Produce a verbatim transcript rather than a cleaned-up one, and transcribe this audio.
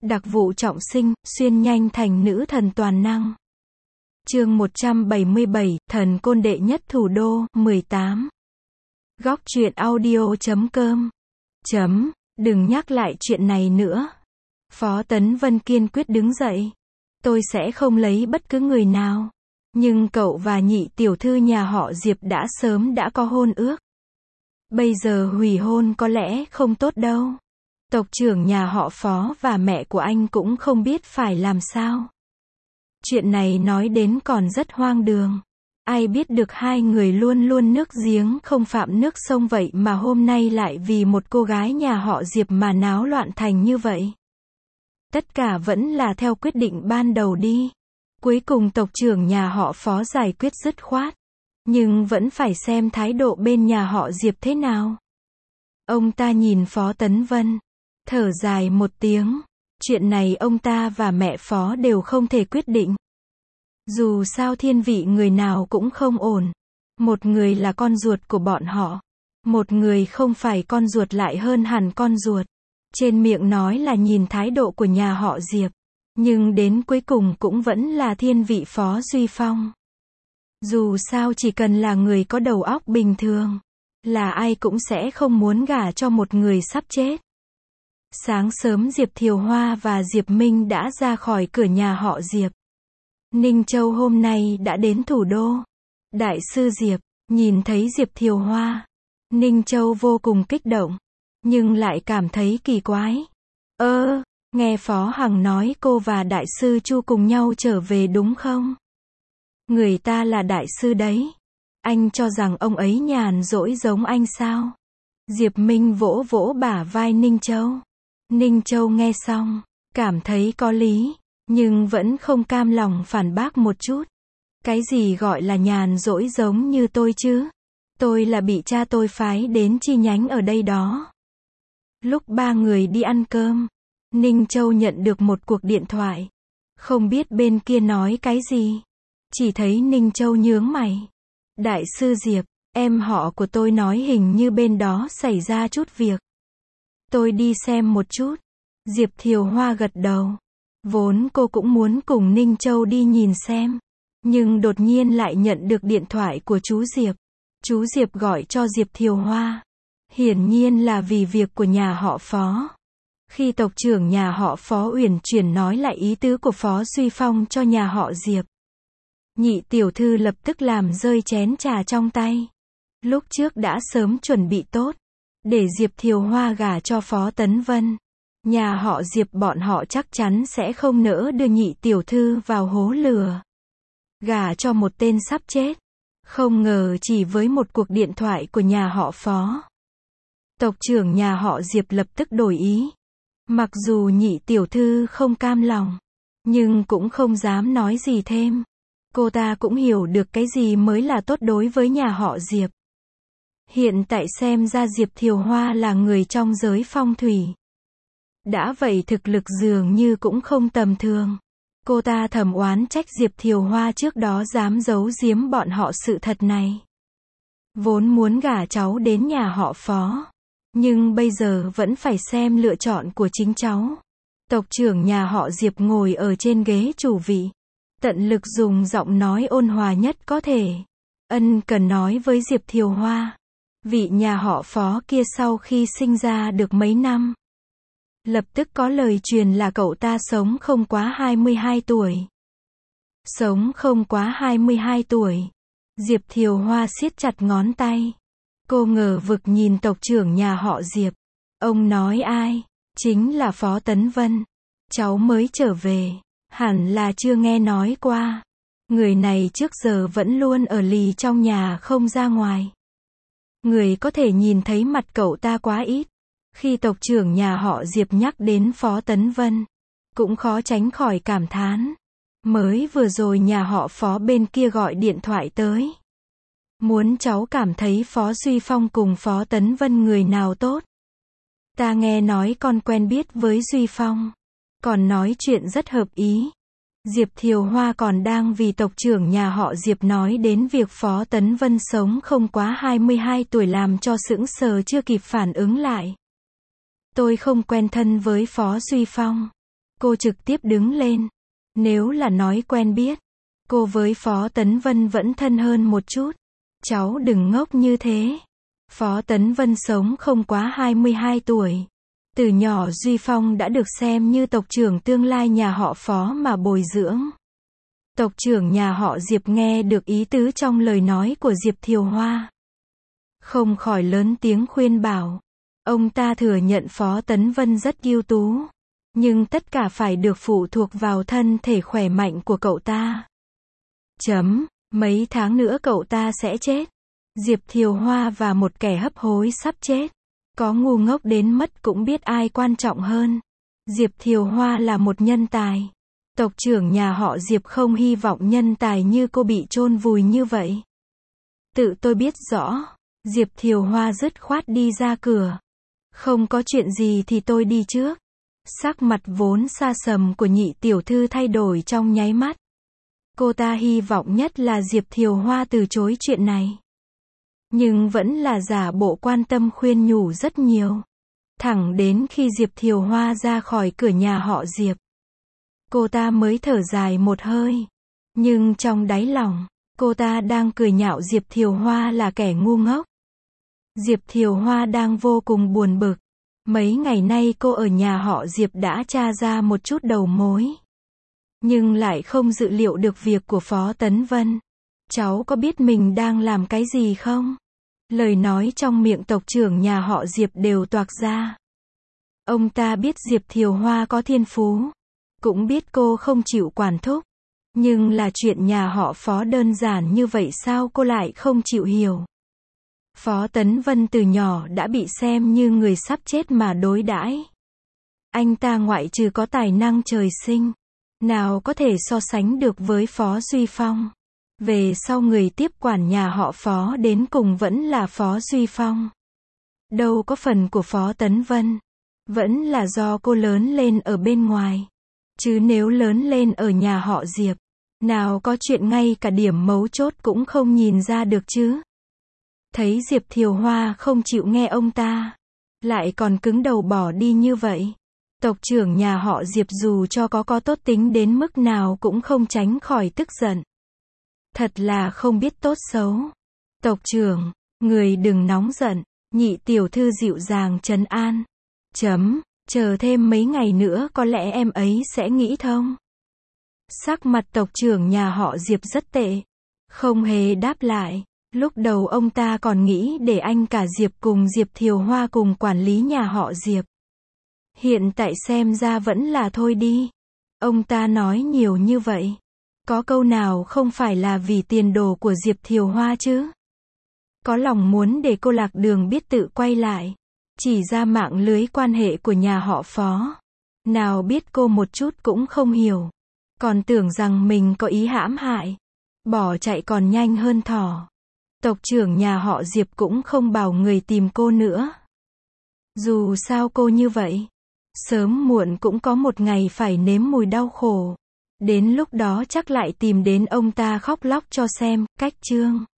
Đặc vụ trọng sinh, xuyên nhanh thành nữ thần toàn năng. Chương một trăm bảy mươi bảy, thần côn đệ nhất thủ đô, mười tám. Góc truyện audio chấm com. Chấm, đừng nhắc lại chuyện này nữa. Phó Tấn Vân kiên quyết đứng dậy. Tôi sẽ không lấy bất cứ người nào. Nhưng cậu và nhị tiểu thư nhà họ Diệp đã sớm đã có hôn ước. Bây giờ hủy hôn có lẽ không tốt đâu. Tộc trưởng nhà họ Phó và mẹ của anh cũng không biết phải làm sao. Chuyện này nói đến còn rất hoang đường. Ai biết được hai người luôn luôn nước giếng không phạm nước sông vậy mà hôm nay lại vì một cô gái nhà họ Diệp mà náo loạn thành như vậy. Tất cả vẫn là theo quyết định ban đầu đi. Cuối cùng tộc trưởng nhà họ Phó giải quyết dứt khoát. Nhưng vẫn phải xem thái độ bên nhà họ Diệp thế nào. Ông ta nhìn Phó Tấn Vân. Thở dài một tiếng. Chuyện này ông ta và mẹ Phó đều không thể quyết định. Dù sao thiên vị người nào cũng không ổn. Một người là con ruột của bọn họ. Một người không phải con ruột lại hơn hẳn con ruột. Trên miệng nói là nhìn thái độ của nhà họ Diệp. Nhưng đến cuối cùng cũng vẫn là thiên vị Phó Duy Phong. Dù sao chỉ cần là người có đầu óc bình thường. Là ai cũng sẽ không muốn gả cho một người sắp chết. Sáng sớm Diệp Thiều Hoa và Diệp Minh đã ra khỏi cửa nhà họ Diệp. Ninh Châu hôm nay đã đến thủ đô. Đại sư Diệp, nhìn thấy Diệp Thiều Hoa. Ninh Châu vô cùng kích động. Nhưng lại cảm thấy kỳ quái. Ơ, nghe Phó Hằng nói cô và Đại sư Chu cùng nhau trở về đúng không? Người ta là Đại sư đấy. Anh cho rằng ông ấy nhàn rỗi giống anh sao? Diệp Minh vỗ vỗ bả vai Ninh Châu. Ninh Châu nghe xong, cảm thấy có lý, nhưng vẫn không cam lòng phản bác một chút. Cái gì gọi là nhàn rỗi giống như tôi chứ? Tôi là bị cha tôi phái đến chi nhánh ở đây đó. Lúc ba người đi ăn cơm, Ninh Châu nhận được một cuộc điện thoại. Không biết bên kia nói cái gì. Chỉ thấy Ninh Châu nhướng mày. Đại sư Diệp, em họ của tôi nói hình như bên đó xảy ra chút việc. Tôi đi xem một chút. Diệp Thiều Hoa gật đầu. Vốn cô cũng muốn cùng Ninh Châu đi nhìn xem. Nhưng đột nhiên lại nhận được điện thoại của chú Diệp. Chú Diệp gọi cho Diệp Thiều Hoa. Hiển nhiên là vì việc của nhà họ Phó. Khi tộc trưởng nhà họ Phó uyển chuyển nói lại ý tứ của Phó Duy Phong cho nhà họ Diệp. Nhị tiểu thư lập tức làm rơi chén trà trong tay. Lúc trước đã sớm chuẩn bị tốt. Để Diệp Thiều Hoa gả cho Phó Tấn Vân. Nhà họ Diệp bọn họ chắc chắn sẽ không nỡ đưa nhị tiểu thư vào hố lửa. Gả cho một tên sắp chết. Không ngờ chỉ với một cuộc điện thoại của nhà họ Phó. Tộc trưởng nhà họ Diệp lập tức đổi ý. Mặc dù nhị tiểu thư không cam lòng. Nhưng cũng không dám nói gì thêm. Cô ta cũng hiểu được cái gì mới là tốt đối với nhà họ Diệp. Hiện tại xem ra Diệp Thiều Hoa là người trong giới phong thủy. Đã vậy thực lực dường như cũng không tầm thường. Cô ta thầm oán trách Diệp Thiều Hoa trước đó dám giấu giếm bọn họ sự thật này. Vốn muốn gả cháu đến nhà họ Phó. Nhưng bây giờ vẫn phải xem lựa chọn của chính cháu. Tộc trưởng nhà họ Diệp ngồi ở trên ghế chủ vị. Tận lực dùng giọng nói ôn hòa nhất có thể. Ân cần nói với Diệp Thiều Hoa. Vị nhà họ Phó kia sau khi sinh ra được mấy năm. Lập tức có lời truyền là cậu ta sống không quá hai mươi hai tuổi. Sống không quá hai mươi hai tuổi. Diệp Thiều Hoa siết chặt ngón tay. Cô ngờ vực nhìn tộc trưởng nhà họ Diệp. Ông nói ai? Chính là Phó Tấn Vân. Cháu mới trở về. Hẳn là chưa nghe nói qua. Người này trước giờ vẫn luôn ở lì trong nhà không ra ngoài. Người có thể nhìn thấy mặt cậu ta quá ít. Khi tộc trưởng nhà họ Diệp nhắc đến Phó Tấn Vân, cũng khó tránh khỏi cảm thán. Mới vừa rồi nhà họ Phó bên kia gọi điện thoại tới. Muốn cháu cảm thấy Phó Duy Phong cùng Phó Tấn Vân người nào tốt. Ta nghe nói con quen biết với Duy Phong. Còn nói chuyện rất hợp ý. Diệp Thiều Hoa còn đang vì tộc trưởng nhà họ Diệp nói đến việc Phó Tấn Vân sống không quá hai mươi hai tuổi làm cho sững sờ chưa kịp phản ứng lại. Tôi không quen thân với Phó Duy Phong. Cô trực tiếp đứng lên. Nếu là nói quen biết, cô với Phó Tấn Vân vẫn thân hơn một chút. Cháu đừng ngốc như thế. Phó Tấn Vân sống không quá hai mươi hai tuổi. Từ nhỏ Duy Phong đã được xem như tộc trưởng tương lai nhà họ Phó mà bồi dưỡng. Tộc trưởng nhà họ Diệp nghe được ý tứ trong lời nói của Diệp Thiều Hoa. Không khỏi lớn tiếng khuyên bảo. Ông ta thừa nhận Phó Tấn Vân rất ưu tú. Nhưng tất cả phải được phụ thuộc vào thân thể khỏe mạnh của cậu ta. Chấm, mấy tháng nữa cậu ta sẽ chết. Diệp Thiều Hoa và một kẻ hấp hối sắp chết. Có ngu ngốc đến mất cũng biết ai quan trọng hơn. Diệp Thiều Hoa là một nhân tài. Tộc trưởng nhà họ Diệp không hy vọng nhân tài như cô bị chôn vùi như vậy. Tự tôi biết rõ. Diệp Thiều Hoa dứt khoát đi ra cửa. Không có chuyện gì thì tôi đi trước. Sắc mặt vốn xa sầm của nhị tiểu thư thay đổi trong nháy mắt. Cô ta hy vọng nhất là Diệp Thiều Hoa từ chối chuyện này. Nhưng vẫn là giả bộ quan tâm khuyên nhủ rất nhiều. Thẳng đến khi Diệp Thiều Hoa ra khỏi cửa nhà họ Diệp, cô ta mới thở dài một hơi. Nhưng trong đáy lòng, cô ta đang cười nhạo Diệp Thiều Hoa là kẻ ngu ngốc. Diệp Thiều Hoa đang vô cùng buồn bực. Mấy ngày nay cô ở nhà họ Diệp đã tra ra một chút đầu mối. Nhưng lại không dự liệu được việc của Phó Tấn Vân. Cháu có biết mình đang làm cái gì không? Lời nói trong miệng tộc trưởng nhà họ Diệp đều toạc ra. Ông ta biết Diệp Thiều Hoa có thiên phú. Cũng biết cô không chịu quản thúc. Nhưng là chuyện nhà họ Phó đơn giản như vậy sao cô lại không chịu hiểu? Phó Tấn Vân từ nhỏ đã bị xem như người sắp chết mà đối đãi. Anh ta ngoại trừ có tài năng trời sinh, nào có thể so sánh được với Phó Duy Phong. Về sau người tiếp quản nhà họ Phó đến cùng vẫn là Phó Duy Phong. Đâu có phần của Phó Tấn Vân. Vẫn là do cô lớn lên ở bên ngoài. Chứ nếu lớn lên ở nhà họ Diệp, nào có chuyện ngay cả điểm mấu chốt cũng không nhìn ra được chứ. Thấy Diệp Thiều Hoa không chịu nghe ông ta, lại còn cứng đầu bỏ đi như vậy. Tộc trưởng nhà họ Diệp dù cho có có tốt tính đến mức nào cũng không tránh khỏi tức giận. Thật là không biết tốt xấu. Tộc trưởng, người đừng nóng giận, nhị tiểu thư dịu dàng trấn an. Chấm, chờ thêm mấy ngày nữa có lẽ em ấy sẽ nghĩ thông. Sắc mặt tộc trưởng nhà họ Diệp rất tệ. Không hề đáp lại. Lúc đầu ông ta còn nghĩ để anh cả Diệp cùng Diệp Thiều Hoa cùng quản lý nhà họ Diệp. Hiện tại xem ra vẫn là thôi đi. Ông ta nói nhiều như vậy. Có câu nào không phải là vì tiền đồ của Diệp Thiều Hoa chứ? Có lòng muốn để cô lạc đường biết tự quay lại. Chỉ ra mạng lưới quan hệ của nhà họ Phó. Nào biết cô một chút cũng không hiểu. Còn tưởng rằng mình có ý hãm hại. Bỏ chạy còn nhanh hơn thỏ. Tộc trưởng nhà họ Diệp cũng không bảo người tìm cô nữa. Dù sao cô như vậy, sớm muộn cũng có một ngày phải nếm mùi đau khổ. Đến lúc đó chắc lại tìm đến ông ta khóc lóc cho xem, cách chương.